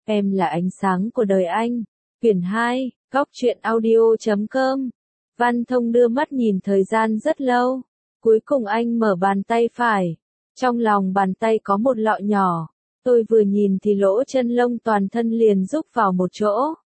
Em là ánh sáng của đời anh. Quyển 2, Góc truyện audio.com. Văn Thông đưa mắt nhìn thời gian rất lâu. Cuối cùng anh mở bàn tay phải. Trong lòng bàn tay có một lọ nhỏ. Tôi vừa nhìn thì lỗ chân lông toàn thân liền rúc vào một chỗ.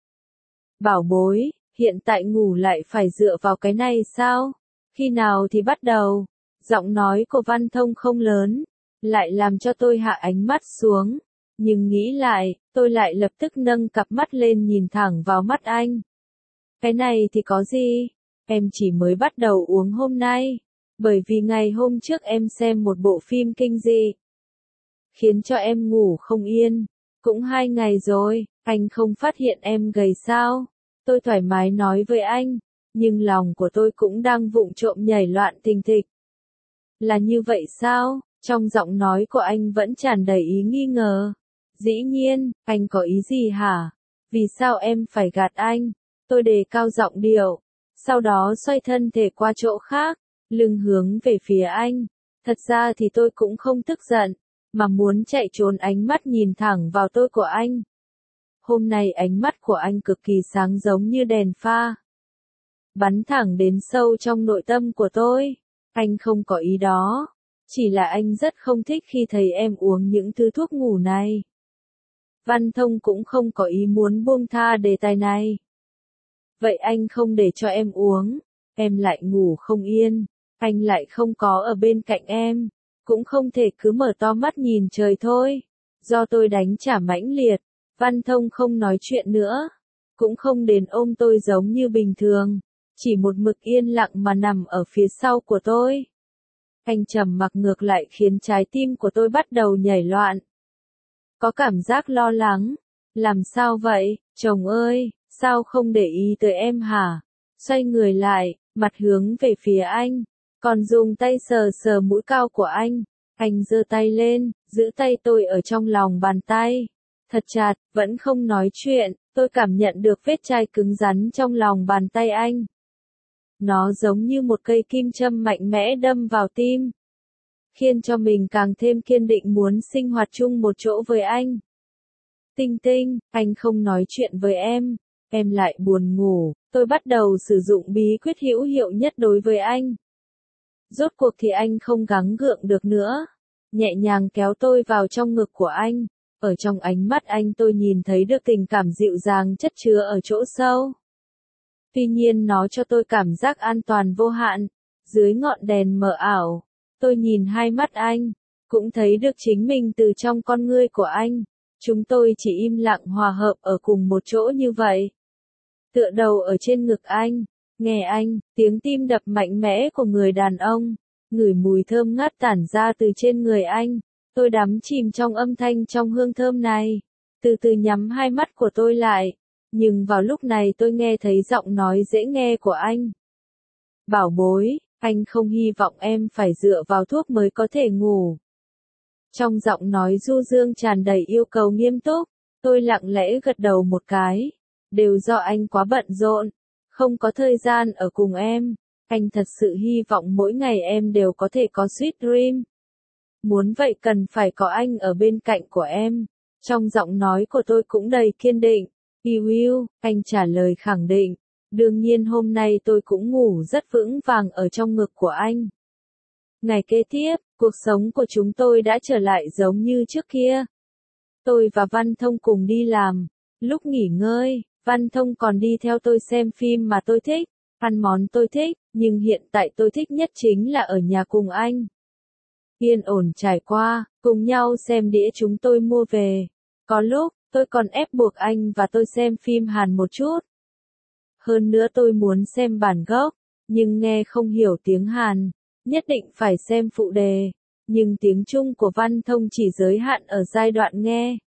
Bảo bối, hiện tại ngủ lại phải dựa vào cái này sao? Khi nào thì bắt đầu? Giọng nói của Văn Thông không lớn, lại làm cho tôi hạ ánh mắt xuống. Nhưng nghĩ lại, tôi lại lập tức nâng cặp mắt lên nhìn thẳng vào mắt anh. Cái này thì có gì? Em chỉ mới bắt đầu uống hôm nay. Bởi vì ngày hôm trước em xem một bộ phim kinh dị, khiến cho em ngủ không yên. Cũng 2 ngày rồi, anh không phát hiện em gầy sao? Tôi thoải mái nói với anh, nhưng lòng của tôi cũng đang vụng trộm nhảy loạn thình thịch. Là như vậy sao? Trong giọng nói của anh vẫn tràn đầy ý nghi ngờ. Dĩ nhiên, anh có ý gì hả? Vì sao em phải gạt anh? Tôi đề cao giọng điệu, sau đó xoay thân thể qua chỗ khác, lưng hướng về phía anh. Thật ra thì tôi cũng không tức giận, mà muốn chạy trốn ánh mắt nhìn thẳng vào tôi của anh. Hôm nay ánh mắt của anh cực kỳ sáng giống như đèn pha, bắn thẳng đến sâu trong nội tâm của tôi. Anh không có ý đó, chỉ là anh rất không thích khi thấy em uống những thứ thuốc ngủ này. Văn Thông cũng không có ý muốn buông tha đề tài này. Vậy anh không để cho em uống, em lại ngủ không yên, anh lại không có ở bên cạnh em, cũng không thể cứ mở to mắt nhìn trời thôi. Do tôi đánh trả mãnh liệt, Văn Thông không nói chuyện nữa, cũng không đến ôm tôi giống như bình thường, chỉ một mực yên lặng mà nằm ở phía sau của tôi. Anh trầm mặc ngược lại khiến trái tim của tôi bắt đầu nhảy loạn. Có cảm giác lo lắng. Làm sao vậy, chồng ơi, sao không để ý tới em hả? Xoay người lại, mặt hướng về phía anh, còn dùng tay sờ sờ mũi cao của anh. Anh giơ tay lên, giữ tay tôi ở trong lòng bàn tay. Thật chặt, vẫn không nói chuyện, tôi cảm nhận được vết chai cứng rắn trong lòng bàn tay anh. Nó giống như một cây kim châm mạnh mẽ đâm vào tim, khiến cho mình càng thêm kiên định muốn sinh hoạt chung một chỗ với anh. Tinh Tinh, anh không nói chuyện với em lại buồn ngủ. Tôi bắt đầu sử dụng bí quyết hữu hiệu nhất đối với anh. Rốt cuộc thì anh không gắng gượng được nữa, nhẹ nhàng kéo tôi vào trong ngực của anh. Ở trong ánh mắt anh tôi nhìn thấy được tình cảm dịu dàng chất chứa ở chỗ sâu. Tuy nhiên nó cho tôi cảm giác an toàn vô hạn. Dưới ngọn đèn mờ ảo, tôi nhìn hai mắt anh, cũng thấy được chính mình từ trong con ngươi của anh. Chúng tôi chỉ im lặng hòa hợp ở cùng một chỗ như vậy. Tựa đầu ở trên ngực anh, nghe anh, tiếng tim đập mạnh mẽ của người đàn ông, ngửi mùi thơm ngát tản ra từ trên người anh. Tôi đắm chìm trong âm thanh trong hương thơm này, từ từ nhắm hai mắt của tôi lại. Nhưng vào lúc này tôi nghe thấy giọng nói dễ nghe của anh. Bảo bối, anh không hy vọng em phải dựa vào thuốc mới có thể ngủ. Trong giọng nói du dương tràn đầy yêu cầu nghiêm túc, tôi lặng lẽ gật đầu một cái. Đều do anh quá bận rộn, không có thời gian ở cùng em. Anh thật sự hy vọng mỗi ngày em đều có thể có sweet dream. Muốn vậy cần phải có anh ở bên cạnh của em. Trong giọng nói của tôi cũng đầy kiên định. You will, anh trả lời khẳng định. Đương nhiên hôm nay tôi cũng ngủ rất vững vàng ở trong ngực của anh. Ngày kế tiếp, cuộc sống của chúng tôi đã trở lại giống như trước kia. Tôi và Văn Thông cùng đi làm. Lúc nghỉ ngơi, Văn Thông còn đi theo tôi xem phim mà tôi thích, ăn món tôi thích, nhưng hiện tại tôi thích nhất chính là ở nhà cùng anh. Yên ổn trải qua, cùng nhau xem đĩa chúng tôi mua về. Có lúc, tôi còn ép buộc anh và tôi xem phim Hàn một chút. Hơn nữa tôi muốn xem bản gốc, nhưng nghe không hiểu tiếng Hàn, nhất định phải xem phụ đề. Nhưng tiếng Trung của Văn Thông chỉ giới hạn ở giai đoạn nghe.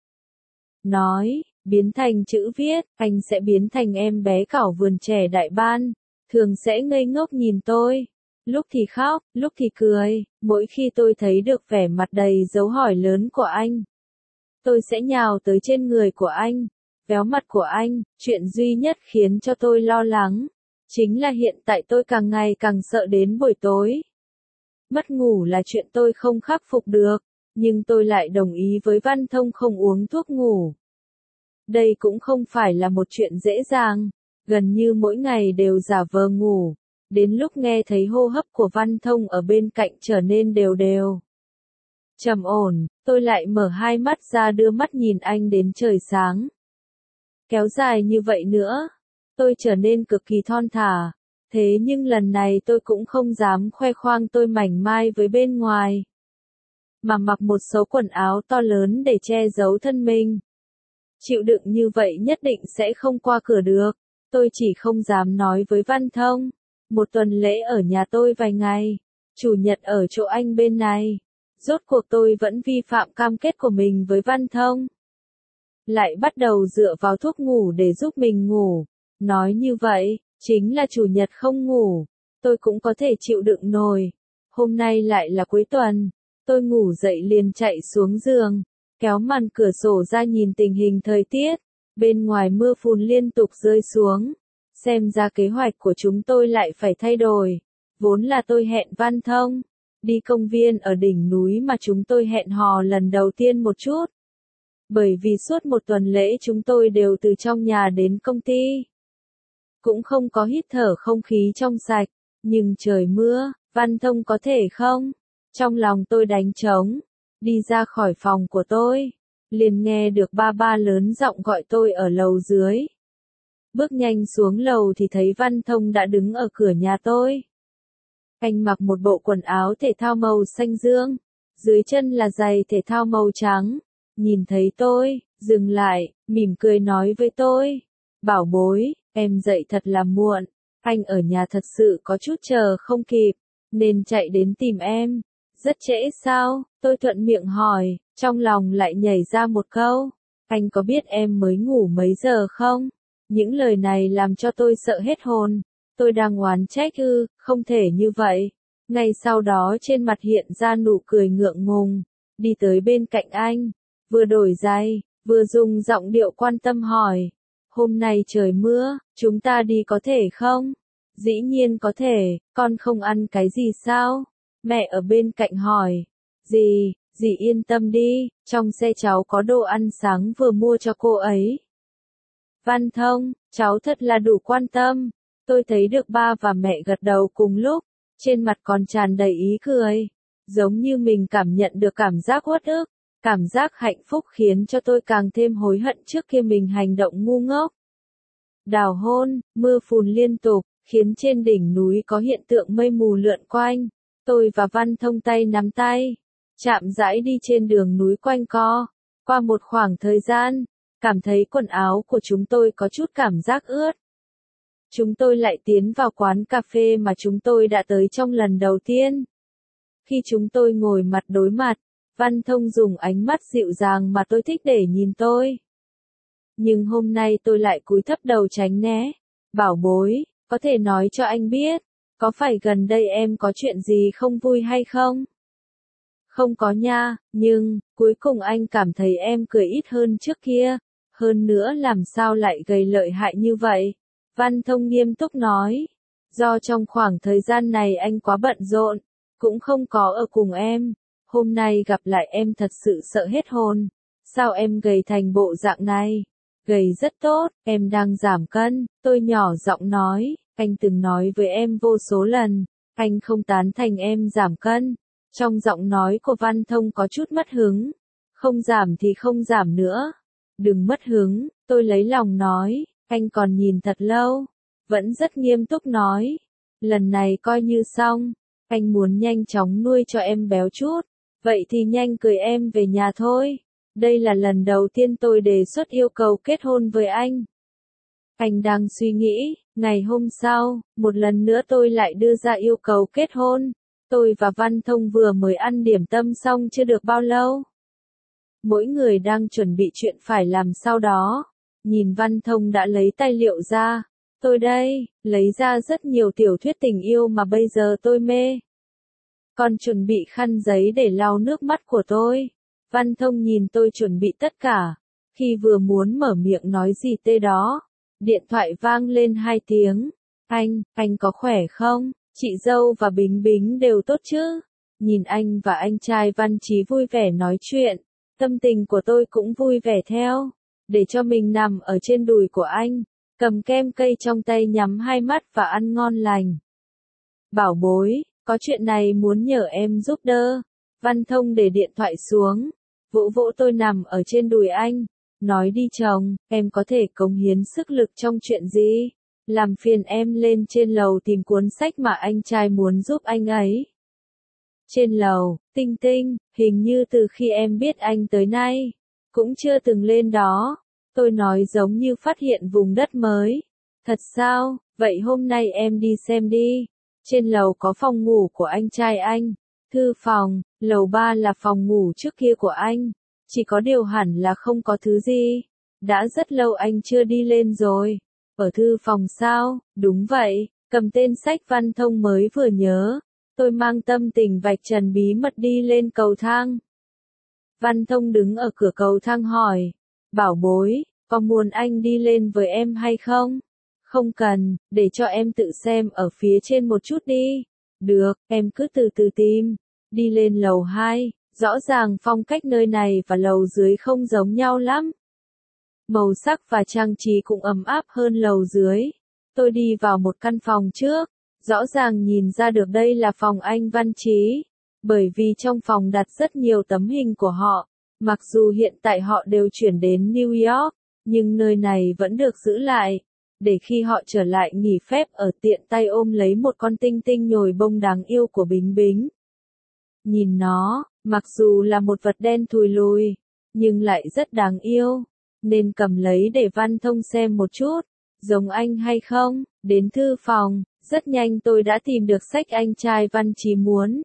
Nói, biến thành chữ viết, anh sẽ biến thành em bé cảo vườn trẻ đại ban, thường sẽ ngây ngốc nhìn tôi. Lúc thì khóc, lúc thì cười, mỗi khi tôi thấy được vẻ mặt đầy dấu hỏi lớn của anh, tôi sẽ nhào tới trên người của anh, véo mặt của anh. Chuyện duy nhất khiến cho tôi lo lắng, chính là hiện tại tôi càng ngày càng sợ đến buổi tối. Mất ngủ là chuyện tôi không khắc phục được, nhưng tôi lại đồng ý với Văn Thông không uống thuốc ngủ. Đây cũng không phải là một chuyện dễ dàng, gần như mỗi ngày đều giả vờ ngủ, đến lúc nghe thấy hô hấp của Văn Thông ở bên cạnh trở nên đều đều. Trầm ổn, tôi lại mở hai mắt ra đưa mắt nhìn anh đến trời sáng. Kéo dài như vậy nữa, tôi trở nên cực kỳ thon thả, thế nhưng lần này tôi cũng không dám khoe khoang tôi mảnh mai với bên ngoài, mà mặc một số quần áo to lớn để che giấu thân mình. Chịu đựng như vậy nhất định sẽ không qua cửa được, tôi chỉ không dám nói với Văn Thông. Một tuần lễ ở nhà tôi vài ngày, chủ nhật ở chỗ anh bên này. Rốt cuộc tôi vẫn vi phạm cam kết của mình với Văn Thông. Lại bắt đầu dựa vào thuốc ngủ để giúp mình ngủ. Nói như vậy, chính là chủ nhật không ngủ, tôi cũng có thể chịu đựng nổi. Hôm nay lại là cuối tuần, tôi ngủ dậy liền chạy xuống giường, kéo màn cửa sổ ra nhìn tình hình thời tiết. Bên ngoài mưa phùn liên tục rơi xuống. Xem ra kế hoạch của chúng tôi lại phải thay đổi. Vốn là tôi hẹn Văn Thông đi công viên ở đỉnh núi mà chúng tôi hẹn hò lần đầu tiên một chút. Bởi vì suốt một tuần lễ chúng tôi đều từ trong nhà đến công ty. Cũng không có hít thở không khí trong sạch. Nhưng trời mưa, Văn Thông có thể không? Trong lòng tôi đánh trống. Đi ra khỏi phòng của tôi, liền nghe được ba ba lớn giọng gọi tôi ở lầu dưới. Bước nhanh xuống lầu thì thấy Văn Thông đã đứng ở cửa nhà tôi. Anh mặc một bộ quần áo thể thao màu xanh dương, dưới chân là giày thể thao màu trắng. Nhìn thấy tôi, dừng lại, mỉm cười nói với tôi. Bảo bối, em dậy thật là muộn, anh ở nhà thật sự có chút chờ không kịp, nên chạy đến tìm em. Rất trễ sao? Tôi thuận miệng hỏi, trong lòng lại nhảy ra một câu. Anh có biết em mới ngủ mấy giờ không? Những lời này làm cho tôi sợ hết hồn. Tôi đang oán trách không thể như vậy. Ngay sau đó trên mặt hiện ra nụ cười ngượng ngùng, đi tới bên cạnh anh, vừa đổi giày, vừa dùng giọng điệu quan tâm hỏi. Hôm nay trời mưa, chúng ta đi có thể không? Dĩ nhiên có thể, con không ăn cái gì sao? Mẹ ở bên cạnh hỏi. Dì yên tâm đi, trong xe cháu có đồ ăn sáng vừa mua cho cô ấy. Văn Thông, cháu thật là đủ quan tâm. Tôi thấy được ba và mẹ gật đầu cùng lúc, trên mặt còn tràn đầy ý cười. Giống như mình cảm nhận được cảm giác uất ức, cảm giác hạnh phúc khiến cho tôi càng thêm hối hận trước khi mình hành động ngu ngốc. Đào hôn, mưa phùn liên tục, khiến trên đỉnh núi có hiện tượng mây mù lượn quanh. Tôi và Văn Thông tay nắm tay, chạm rãi đi trên đường núi quanh co. Qua một khoảng thời gian, cảm thấy quần áo của chúng tôi có chút cảm giác ướt. Chúng tôi lại tiến vào quán cà phê mà chúng tôi đã tới trong lần đầu tiên. Khi chúng tôi ngồi mặt đối mặt, Văn Thông dùng ánh mắt dịu dàng mà tôi thích để nhìn tôi. Nhưng hôm nay tôi lại cúi thấp đầu tránh né. Bảo bối, có thể nói cho anh biết, có phải gần đây em có chuyện gì không vui hay không? Không có nha, nhưng, cuối cùng anh cảm thấy em cười ít hơn trước kia. Hơn nữa làm sao lại gầy lợi hại như vậy? Văn Thông nghiêm túc nói. Do trong khoảng thời gian này anh quá bận rộn, cũng không có ở cùng em. Hôm nay gặp lại em thật sự sợ hết hồn. Sao em gầy thành bộ dạng này? Gầy rất tốt, em đang giảm cân. Tôi nhỏ giọng nói, anh từng nói với em vô số lần, anh không tán thành em giảm cân. Trong giọng nói của Văn Thông có chút mất hứng. Không giảm thì không giảm nữa. Đừng mất hứng, tôi lấy lòng nói, anh còn nhìn thật lâu. Vẫn rất nghiêm túc nói, lần này coi như xong, anh muốn nhanh chóng nuôi cho em béo chút, vậy thì nhanh cưới em về nhà thôi. Đây là lần đầu tiên tôi đề xuất yêu cầu kết hôn với anh. Anh đang suy nghĩ, ngày hôm sau, một lần nữa tôi lại đưa ra yêu cầu kết hôn. Tôi và Văn Thông vừa mới ăn điểm tâm xong chưa được bao lâu. Mỗi người đang chuẩn bị chuyện phải làm sau đó. Nhìn Văn Thông đã lấy tài liệu ra. Tôi đây, lấy ra rất nhiều tiểu thuyết tình yêu mà bây giờ tôi mê. Còn chuẩn bị khăn giấy để lau nước mắt của tôi. Văn Thông nhìn tôi chuẩn bị tất cả. Khi vừa muốn mở miệng nói gì tê đó, điện thoại vang lên 2 tiếng. Anh có khỏe không? Chị dâu và Bính Bính đều tốt chứ? Nhìn anh và anh trai Văn Chí vui vẻ nói chuyện, tâm tình của tôi cũng vui vẻ theo. để cho mình nằm ở trên đùi của anh, cầm kem cây trong tay nhắm hai mắt và ăn ngon lành. Bảo bối, có chuyện này muốn nhờ em giúp đỡ. Văn Thông để điện thoại xuống, vỗ vỗ tôi nằm ở trên đùi anh, nói đi chồng, em có thể cống hiến sức lực trong chuyện gì? Làm phiền em lên trên lầu tìm cuốn sách mà anh trai muốn giúp anh ấy. Trên lầu, Tinh Tinh, hình như từ khi em biết anh tới nay, cũng chưa từng lên đó. Tôi nói giống như phát hiện vùng đất mới. Thật sao, vậy hôm nay em đi xem đi. Trên lầu có phòng ngủ của anh trai anh, thư phòng, lầu 3 là phòng ngủ trước kia của anh. Chỉ có điều hẳn là không có thứ gì. Đã rất lâu anh chưa đi lên rồi. Ở thư phòng sao? Đúng vậy, cầm tên sách Văn Thông mới vừa nhớ. Tôi mang tâm tình vạch trần bí mật đi lên cầu thang. Văn Thông đứng ở cửa cầu thang hỏi. Bảo bối, có muốn anh đi lên với em hay không? Không cần, để cho em tự xem ở phía trên một chút đi. Được, em cứ từ từ tìm. Đi lên lầu 2, rõ ràng phong cách nơi này và lầu dưới không giống nhau lắm. Màu sắc và trang trí cũng ấm áp hơn lầu dưới. Tôi đi vào một căn phòng trước, rõ ràng nhìn ra được đây là phòng anh Văn Chí, bởi vì trong phòng đặt rất nhiều tấm hình của họ. Mặc dù hiện tại họ đều chuyển đến New York, nhưng nơi này vẫn được giữ lại, để khi họ trở lại nghỉ phép ở tiện tay ôm lấy một con tinh tinh nhồi bông đáng yêu của Bính Bính. Nhìn nó, mặc dù là một vật đen thùi lùi, nhưng lại rất đáng yêu, nên cầm lấy để Văn Thông xem một chút, giống anh hay không. Đến thư phòng, rất nhanh tôi đã tìm được sách anh trai Văn Chí muốn.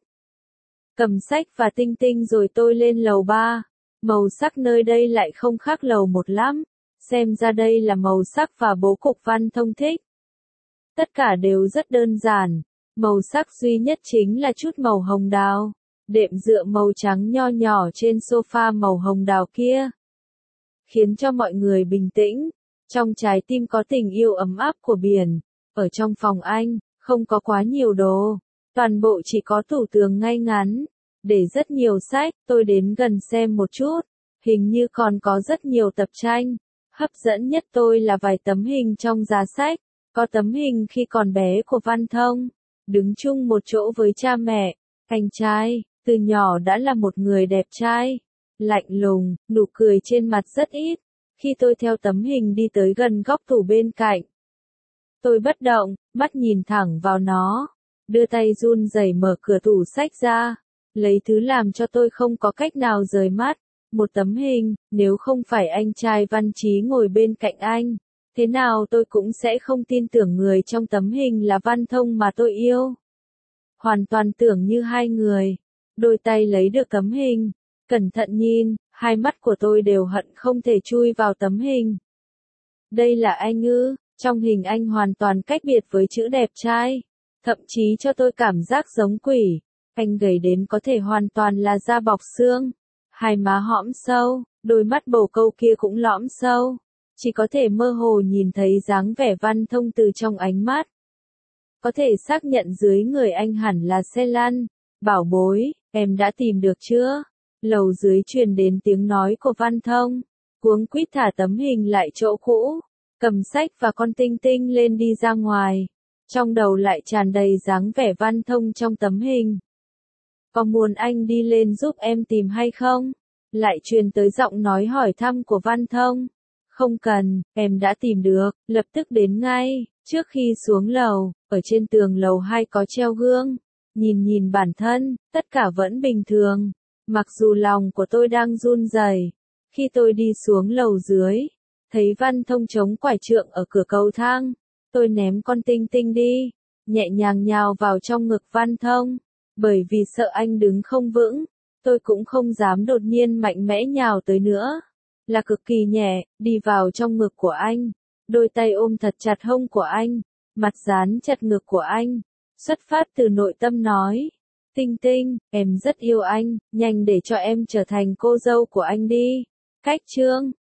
Cầm sách và tinh tinh rồi tôi lên lầu 3, màu sắc nơi đây lại không khác lầu 1 lắm, xem ra đây là màu sắc và bố cục Văn Thông thích. Tất cả đều rất đơn giản, màu sắc duy nhất chính là chút màu hồng đào, đệm dựa màu trắng nho nhỏ trên sofa màu hồng đào kia, khiến cho mọi người bình tĩnh. Trong trái tim có tình yêu ấm áp của biển. Ở trong phòng anh, không có quá nhiều đồ, toàn bộ chỉ có tủ tường ngay ngắn, để rất nhiều sách. Tôi đến gần xem một chút, hình như còn có rất nhiều tập tranh. Hấp dẫn nhất tôi là vài tấm hình trong giá sách, có tấm hình khi còn bé của Văn Thông, đứng chung một chỗ với cha mẹ. Anh trai, từ nhỏ đã là một người đẹp trai, lạnh lùng, nụ cười trên mặt rất ít. Khi tôi theo tấm hình đi tới gần góc tủ bên cạnh, tôi bất động, mắt nhìn thẳng vào nó, đưa tay run rẩy mở cửa tủ sách ra, lấy thứ làm cho tôi không có cách nào rời mắt. Một tấm hình, nếu không phải anh trai Văn Chí ngồi bên cạnh anh, thế nào tôi cũng sẽ không tin tưởng người trong tấm hình là Văn Thông mà tôi yêu. Hoàn toàn tưởng như hai người. Đôi tay lấy được tấm hình, cẩn thận nhìn, hai mắt của tôi đều hận không thể chui vào tấm hình. Đây là anh ư? Trong hình anh hoàn toàn cách biệt với chữ đẹp trai, thậm chí cho tôi cảm giác giống quỷ. Anh gầy đến có thể hoàn toàn là da bọc xương, hai má hõm sâu, đôi mắt bồ câu kia cũng lõm sâu, chỉ có thể mơ hồ nhìn thấy dáng vẻ Văn Thông từ trong ánh mắt. Có thể xác nhận dưới người anh hẳn là xe lăn. Bảo bối, em đã tìm được chưa? Lầu dưới truyền đến tiếng nói của Văn Thông, cuống quýt thả tấm hình lại chỗ cũ, cầm sách và con tinh tinh lên đi ra ngoài. Trong đầu lại tràn đầy dáng vẻ Văn Thông trong tấm hình. Có muốn anh đi lên giúp em tìm hay không? Lại truyền tới giọng nói hỏi thăm của Văn Thông. Không cần, em đã tìm được, lập tức đến ngay. Trước khi xuống lầu, ở trên tường lầu 2 có treo gương. Nhìn bản thân, tất cả vẫn bình thường. Mặc dù lòng của tôi đang run rẩy. Khi tôi đi xuống lầu dưới, thấy Văn Thông chống quải trượng ở cửa cầu thang. Tôi ném con tinh tinh đi, nhẹ nhàng nhào vào trong ngực Văn Thông. Bởi vì sợ anh đứng không vững, tôi cũng không dám đột nhiên mạnh mẽ nhào tới nữa. Là cực kỳ nhẹ, đi vào trong ngực của anh. Đôi tay ôm thật chặt hông của anh, mặt dán chặt ngực của anh. Xuất phát từ nội tâm nói. Tinh tinh, em rất yêu anh, nhanh để cho em trở thành cô dâu của anh đi. Cách chương